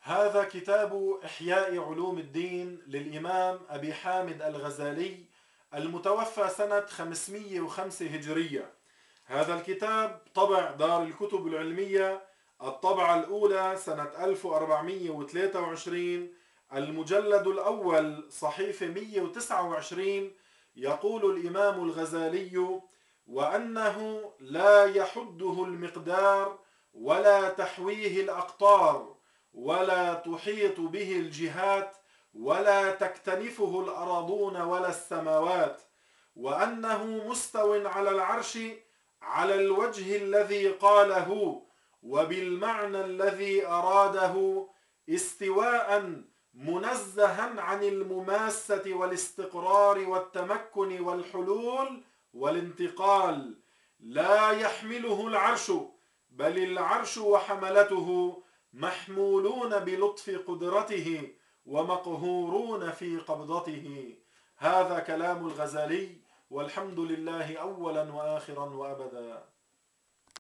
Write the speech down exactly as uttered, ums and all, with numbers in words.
هذا كتاب إحياء علوم الدين للإمام أبي حامد الغزالي المتوفى سنة خمسمئة وخمسة هجرية. هذا الكتاب طبع دار الكتب العلمية الطبعة الأولى سنة ألف وأربعمئة وثلاثة وعشرين، المجلد الأول صحيفة مئة وتسعة وعشرين. يقول الإمام الغزالي: وأنه لا يحده المقدار ولا تحويه الأقطار ولا تحيط به الجهات ولا تكتنفه الأراضون ولا السماوات، وأنه مستو على العرش على الوجه الذي قاله وبالمعنى الذي أراده، استواء منزها عن المماسة والاستقرار والتمكن والحلول والانتقال. لا يحمله العرش، بل العرش وحملته محمولون بلطف قدرته ومقهورون في قبضته. هذا كلام الغزالي، والحمد لله أولا وآخرا وأبدا.